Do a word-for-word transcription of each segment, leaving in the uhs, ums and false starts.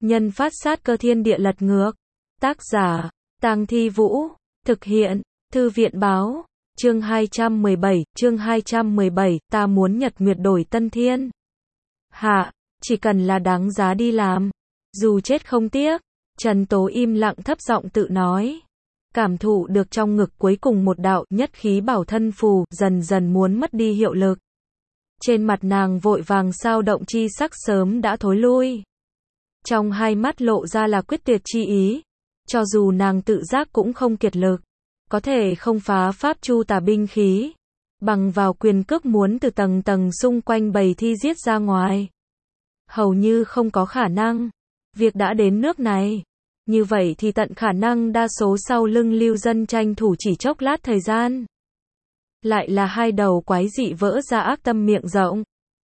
Nhân phát sát cơ thiên địa lật ngược. Tác giả, Tang Thi Vũ. Thực hiện, Thư viện báo. Chương hai trăm mười bảy, chương hai trăm mười bảy, ta muốn nhật nguyệt đổi tân thiên. Hạ, chỉ cần là đáng giá đi làm. Dù chết không tiếc. Trần Tố im lặng thấp giọng tự nói. Cảm thụ được trong ngực cuối cùng một đạo nhất khí bảo thân phù, dần dần muốn mất đi hiệu lực. Trên mặt nàng vội vàng sao động chi sắc sớm đã thối lui. Trong hai mắt lộ ra là quyết tuyệt chi ý. Cho dù nàng tự giác cũng không kiệt lực. Có thể không phá pháp chu tà binh khí. Bằng vào quyền cước muốn từ tầng tầng xung quanh bầy thi giết ra ngoài. Hầu như không có khả năng. Việc đã đến nước này. Như vậy thì tận khả năng đa số sau lưng lưu dân tranh thủ chỉ chốc lát thời gian. Lại là hai đầu quái dị vỡ ra ác tâm miệng rộng.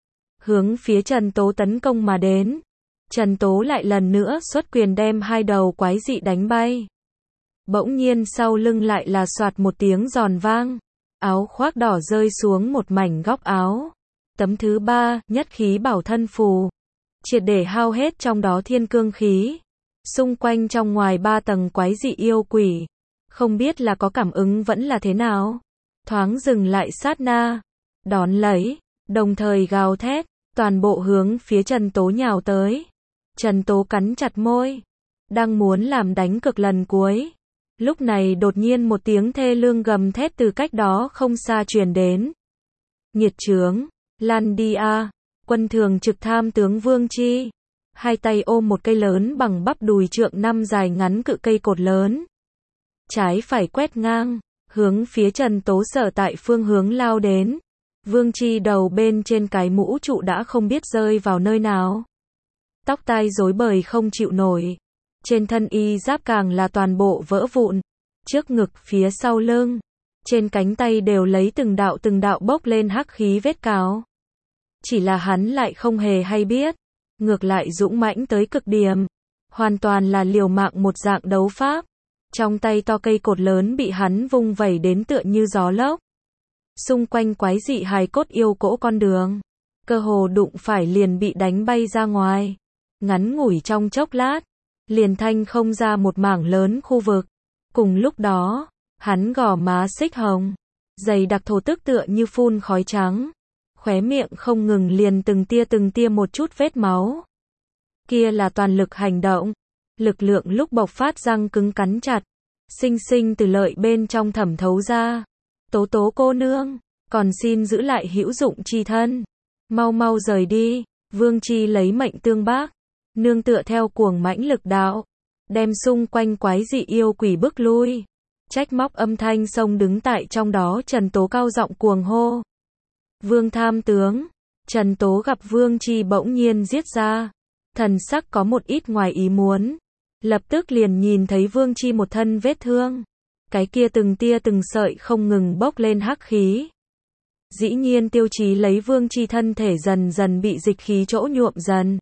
Hướng phía Trần Tố tấn công mà đến. Trần Tố lại lần nữa xuất quyền đem hai đầu quái dị đánh bay. Bỗng nhiên sau lưng lại là soạt một tiếng giòn vang. Áo khoác đỏ rơi xuống một mảnh góc áo. Tấm thứ ba, nhất khí bảo thân phù. Triệt để hao hết trong đó thiên cương khí. Xung quanh trong ngoài ba tầng quái dị yêu quỷ. Không biết là có cảm ứng vẫn là thế nào. Thoáng dừng lại sát na. Đón lấy. Đồng thời gào thét. Toàn bộ hướng phía Trần Tố nhào tới. Trần Tố cắn chặt môi. Đang muốn làm đánh cực lần cuối. Lúc này đột nhiên một tiếng thê lương gầm thét từ cách đó không xa truyền đến. Nghiệt chướng. Lan đi a. Quân thường trực tham tướng Vương Chi. Hai tay ôm một cây lớn bằng bắp đùi trượng năm dài ngắn cự cây cột lớn. Trái phải quét ngang. Hướng phía Trần Tố sở tại phương hướng lao đến. Vương Chi đầu bên trên cái mũ trụ đã không biết rơi vào nơi nào. Tóc tai rối bời không chịu nổi. Trên thân y giáp càng là toàn bộ vỡ vụn. Trước ngực phía sau lưng. Trên cánh tay đều lấy từng đạo từng đạo bốc lên hắc khí vết cào. Chỉ là hắn lại không hề hay biết. Ngược lại dũng mãnh tới cực điểm. Hoàn toàn là liều mạng một dạng đấu pháp. Trong tay to cây cột lớn bị hắn vung vẩy đến tựa như gió lốc. Xung quanh quái dị hài cốt yêu cỗ con đường. Cơ hồ đụng phải liền bị đánh bay ra ngoài. Ngắn ngủi trong chốc lát. Liền thanh không ra một mảng lớn khu vực. Cùng lúc đó, hắn gò má xích hồng. Dày đặc thổ tức tựa như phun khói trắng. Khóe miệng không ngừng liền từng tia từng tia một chút vết máu. Kia là toàn lực hành động. Lực lượng lúc bộc phát răng cứng cắn chặt. Sinh sinh từ lợi bên trong thẩm thấu ra. Tố Tố cô nương, còn xin giữ lại hữu dụng chi thân. Mau mau rời đi. Vương Chi lấy mệnh tương bác. Nương tựa theo cuồng mãnh lực đạo. Đem xung quanh quái dị yêu quỷ bức lui. Trách móc âm thanh sông đứng tại trong đó Trần Tố cao giọng cuồng hô. Vương tham tướng. Trần Tố gặp Vương Chi bỗng nhiên giết ra. Thần sắc có một ít ngoài ý muốn. Lập tức liền nhìn thấy Vương Chi một thân vết thương. Cái kia từng tia từng sợi không ngừng bốc lên hắc khí. Dĩ nhiên tiêu chí lấy Vương Chi thân thể dần dần bị dịch khí chỗ nhuộm dần.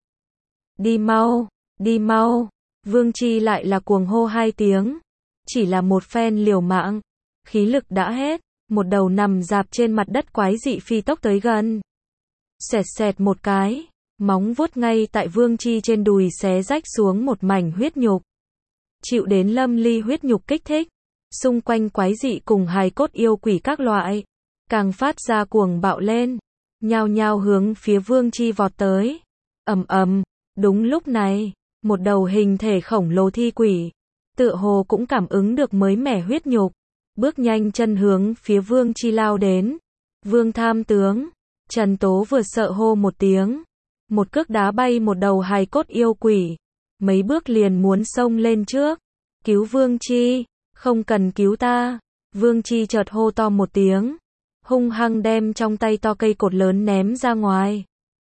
Đi mau, đi mau. Vương Chi lại là cuồng hô hai tiếng. Chỉ là một phen liều mạng. Khí lực đã hết. Một đầu nằm dạp trên mặt đất quái dị phi tốc tới gần. Xẹt xẹt một cái. Móng vuốt ngay tại Vương Chi trên đùi xé rách xuống một mảnh huyết nhục. Chịu đến lâm ly huyết nhục kích thích. Xung quanh quái dị cùng hài cốt yêu quỷ các loại. Càng phát ra cuồng bạo lên. Nhao nhao hướng phía Vương Chi vọt tới. Ầm ầm. Đúng lúc này. Một đầu hình thể khổng lồ thi quỷ. Tựa hồ cũng cảm ứng được mới mẻ huyết nhục. Bước nhanh chân hướng phía Vương Chi lao đến. Vương tham tướng. Trần Tố vừa sợ hô một tiếng. Một cước đá bay một đầu hài cốt yêu quỷ. Mấy bước liền muốn xông lên trước. Cứu Vương Chi. Không cần cứu ta. Vương Chi chợt hô to một tiếng. Hung hăng đem trong tay to cây cột lớn ném ra ngoài.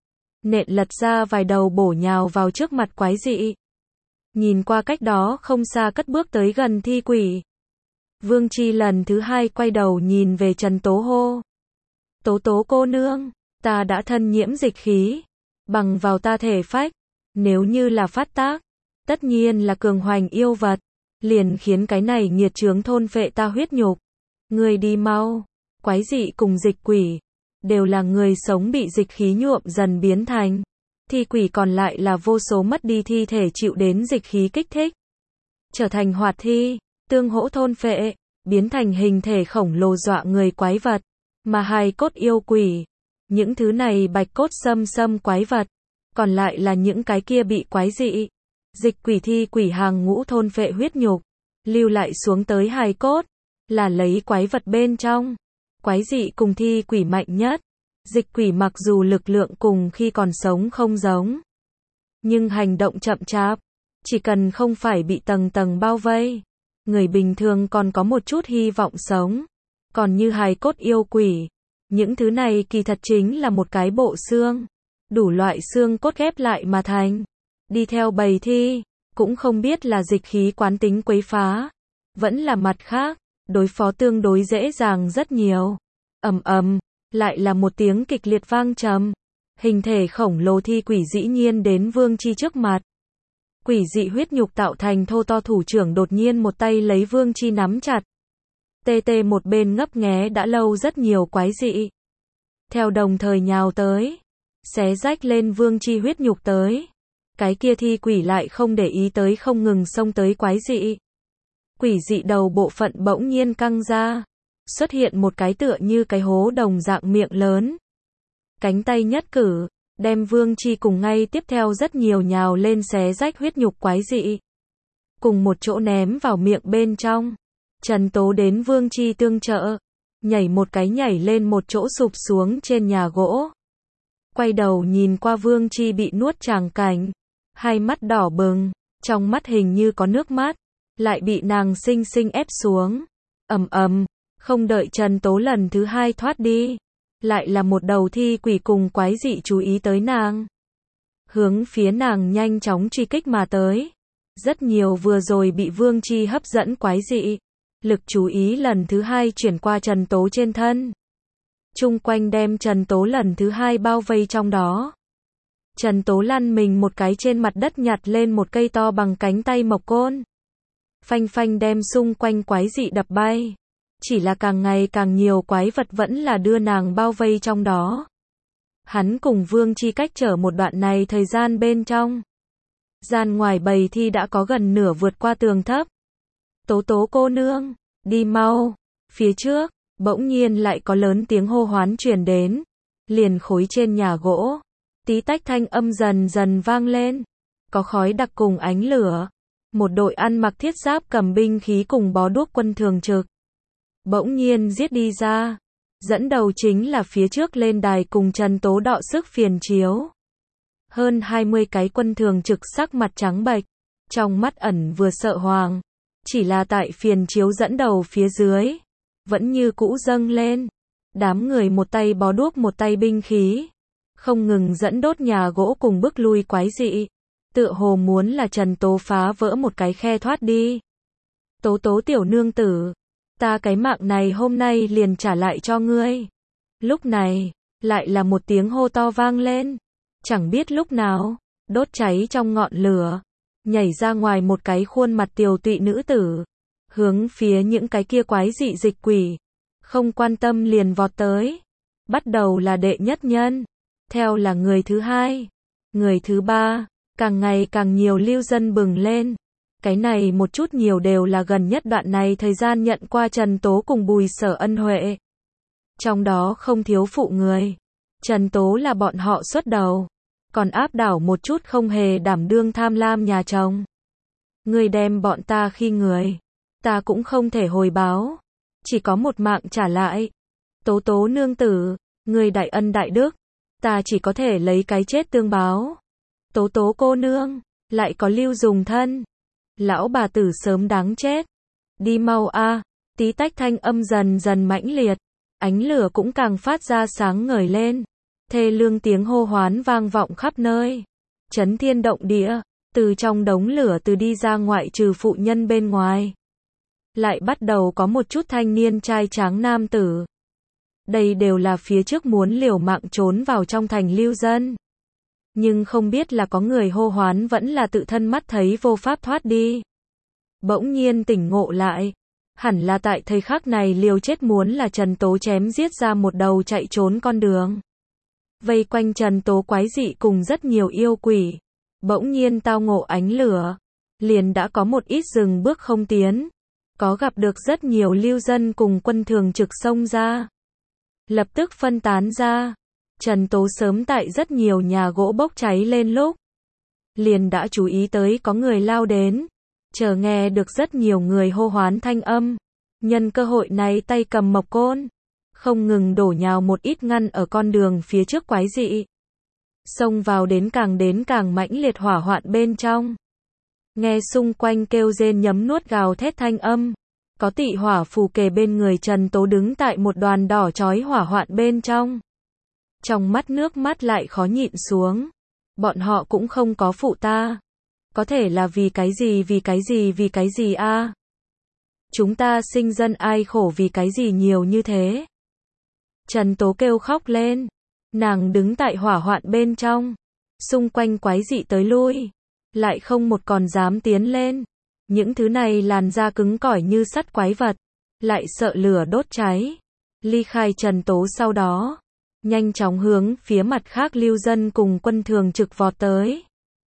Nện lật ra vài đầu bổ nhào vào trước mặt quái dị. Nhìn qua cách đó không xa cất bước tới gần thi quỷ. Vương Chi lần thứ hai quay đầu nhìn về Trần Tố hô. Tố Tố cô nương, ta đã thân nhiễm dịch khí. Bằng vào ta thể phách. Nếu như là phát tác. Tất nhiên là cường hoành yêu vật. Liền khiến cái này nghiệt chướng thôn phệ ta huyết nhục. Người đi mau. Quái dị cùng dịch quỷ. Đều là người sống bị dịch khí nhuộm dần biến thành. thi quỷ còn lại là vô số mất đi thi thể chịu đến dịch khí kích thích, trở thành hoạt thi, tương hỗ thôn phệ, biến thành hình thể khổng lồ dọa người quái vật, mà hài cốt yêu quỷ, những thứ này bạch cốt xâm xâm quái vật, còn lại là những cái kia bị quái dị, dịch quỷ thi quỷ hàng ngũ thôn phệ huyết nhục, lưu lại xuống tới hài cốt, là lấy quái vật bên trong, quái dị cùng thi quỷ mạnh nhất. Dịch quỷ mặc dù lực lượng cùng khi còn sống không giống, nhưng hành động chậm chạp, chỉ cần không phải bị tầng tầng bao vây, người bình thường còn có một chút hy vọng sống. Còn như hài cốt yêu quỷ, những thứ này kỳ thật chính là một cái bộ xương, đủ loại xương cốt ghép lại mà thành, đi theo bầy thi, cũng không biết là dịch khí quán tính quấy phá, vẫn là mặt khác, đối phó tương đối dễ dàng rất nhiều. Ầm ầm, lại là một tiếng kịch liệt vang trầm, hình thể khổng lồ thi quỷ dĩ nhiên đến Vương Chi trước mặt. Quỷ dị huyết nhục tạo thành thô to thủ trưởng đột nhiên một tay lấy Vương Chi nắm chặt. Tê tê một bên ngấp nghé đã lâu rất nhiều quái dị. Theo đồng thời nhào tới, xé rách lên Vương Chi huyết nhục tới. Cái kia thi quỷ lại không để ý tới không ngừng xông tới quái dị. Quỷ dị đầu bộ phận bỗng nhiên căng ra, xuất hiện một cái tựa như cái hố đồng dạng miệng lớn. Cánh tay nhất cử, đem Vương Chi cùng ngay tiếp theo rất nhiều nhào lên xé rách huyết nhục quái dị, cùng một chỗ ném vào miệng bên trong. Trần Tố đến Vương Chi tương trợ, nhảy một cái nhảy lên một chỗ sụp xuống trên nhà gỗ. Quay đầu nhìn qua Vương Chi bị nuốt tràng cảnh, hai mắt đỏ bừng, trong mắt hình như có nước mắt, lại bị nàng xinh xinh ép xuống. Ầm ầm, không đợi Trần Tố lần thứ hai thoát đi, lại là một đầu thi quỷ cùng quái dị chú ý tới nàng, hướng phía nàng nhanh chóng truy kích mà tới. Rất nhiều vừa rồi bị Vương Chi hấp dẫn quái dị, lực chú ý lần thứ hai chuyển qua Trần Tố trên thân, chung quanh đem Trần Tố lần thứ hai bao vây trong đó. Trần Tố lăn mình một cái trên mặt đất nhặt lên một cây to bằng cánh tay mộc côn, phanh phanh đem xung quanh quái dị đập bay. Chỉ là càng ngày càng nhiều quái vật vẫn là đưa nàng bao vây trong đó. Hắn cùng Vương Chi cách trở một đoạn này thời gian bên trong, gian ngoài bầy thi đã có gần nửa vượt qua tường thấp. Tố Tố cô nương, đi mau. Phía trước, bỗng nhiên lại có lớn tiếng hô hoán truyền đến, liền khối trên nhà gỗ, tí tách thanh âm dần dần vang lên, có khói đặc cùng ánh lửa. Một đội ăn mặc thiết giáp cầm binh khí cùng bó đuốc quân thường trực, bỗng nhiên giết đi ra. Dẫn đầu chính là phía trước lên đài cùng Trần Tố đọ sức phiền chiếu. Hơn hai mươi cái quân thường trực sắc mặt trắng bệch, trong mắt ẩn vừa sợ hoàng. Chỉ là tại phiền chiếu dẫn đầu phía dưới, vẫn như cũ dâng lên. Đám người một tay bó đuốc một tay binh khí, không ngừng dẫn đốt nhà gỗ cùng bức lui quái dị. Tựa hồ muốn là Trần Tố phá vỡ một cái khe thoát đi. Tố Tố tiểu nương tử, ta cái mạng này hôm nay liền trả lại cho ngươi. Lúc này, lại là một tiếng hô to vang lên. Chẳng biết lúc nào, đốt cháy trong ngọn lửa, nhảy ra ngoài một cái khuôn mặt tiều tụy nữ tử, hướng phía những cái kia quái dị dịch quỷ, không quan tâm liền vọt tới. Bắt đầu là đệ nhất nhân, theo là người thứ hai, người thứ ba, càng ngày càng nhiều lưu dân bừng lên. Cái này một chút nhiều đều là gần nhất đoạn này thời gian nhận qua Trần Tố cùng Bùi Sở ân huệ. Trong đó không thiếu phụ người. Trần Tố là bọn họ xuất đầu, còn áp đảo một chút không hề đảm đương tham lam nhà chồng. Người đem bọn ta khi người, ta cũng không thể hồi báo, chỉ có một mạng trả lại. Tố Tố nương tử, người đại ân đại đức, ta chỉ có thể lấy cái chết tương báo. Tố Tố cô nương, lại có lưu dùng thân. Lão bà tử sớm đáng chết. Đi mau a. Tí tách thanh âm dần dần mãnh liệt, ánh lửa cũng càng phát ra sáng ngời lên. Thê lương tiếng hô hoán vang vọng khắp nơi, chấn thiên động địa. Từ trong đống lửa từ đi ra ngoại trừ phụ nhân bên ngoài, lại bắt đầu có một chút thanh niên trai tráng nam tử. Đây đều là phía trước muốn liều mạng trốn vào trong thành lưu dân. Nhưng không biết là có người hô hoán vẫn là tự thân mắt thấy vô pháp thoát đi. Bỗng nhiên tỉnh ngộ lại, hẳn là tại thời khắc này liều chết muốn là Trần Tố chém giết ra một đầu chạy trốn con đường. vây quanh Trần Tố quái dị cùng rất nhiều yêu quỷ. Bỗng nhiên tao ngộ ánh lửa, liền đã có một ít dừng bước không tiến. Có gặp được rất nhiều lưu dân cùng quân thường trực xông ra. Lập tức phân tán ra. Trần Tố sớm tại rất nhiều nhà gỗ bốc cháy lên lúc. Liền đã chú ý tới có người lao đến. Chờ nghe được rất nhiều người hô hoán thanh âm. Nhân cơ hội này tay cầm mộc côn. Không ngừng đổ nhào một ít ngăn ở con đường phía trước quái dị. Xông vào đến càng đến càng mãnh liệt hỏa hoạn bên trong. Nghe xung quanh kêu rên nhấm nuốt gào thét thanh âm. Có tị hỏa phù kề bên người Trần Tố đứng tại một đoàn đỏ chói hỏa hoạn bên trong. Trong mắt nước mắt lại khó nhịn xuống. Bọn họ cũng không có phụ ta. Có thể là vì cái gì vì cái gì vì cái gì a? Chúng ta sinh dân ai khổ vì cái gì nhiều như thế? Trần Tố kêu khóc lên. Nàng đứng tại hỏa hoạn bên trong. Xung quanh quái dị tới lui. Lại không một còn dám tiến lên. Những thứ này làn da cứng cỏi như sắt quái vật. Lại sợ lửa đốt cháy. Ly khai Trần Tố sau đó. Nhanh chóng hướng phía mặt khác lưu dân cùng quân thường trực vọt tới.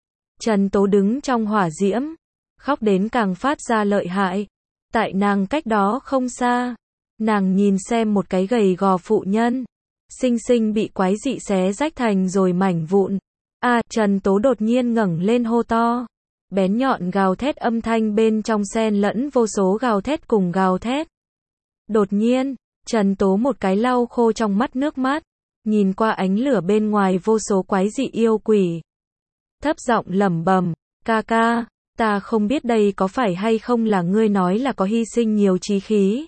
Trần Tố đứng trong hỏa diễm. Khóc đến càng phát ra lợi hại. Tại nàng cách đó không xa. Nàng nhìn xem một cái gầy gò phụ nhân. Xinh xinh bị quái dị xé rách thành rồi mảnh vụn. A, Trần Tố đột nhiên ngẩng lên hô to. Bén nhọn gào thét âm thanh bên trong xen lẫn vô số gào thét cùng gào thét. Đột nhiên, Trần Tố một cái lau khô trong mắt nước mắt. Nhìn qua ánh lửa bên ngoài vô số quái dị yêu quỷ. Thấp giọng lẩm bẩm, ca ca, ta không biết đây có phải hay không là ngươi nói là có hy sinh nhiều chí khí.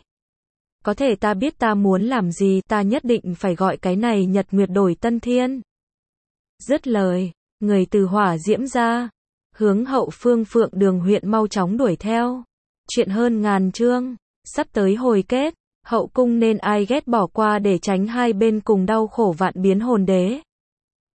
Có thể ta biết ta muốn làm gì, ta nhất định phải gọi cái này nhật nguyệt đổi tân thiên. Dứt lời, người từ hỏa diễm ra, hướng hậu phương Phượng Đường huyện mau chóng đuổi theo. Chuyện hơn ngàn chương, sắp tới hồi kết, hậu cung nên ai ghét bỏ qua để tránh hai bên cùng đau khổ vạn biến hồn đế.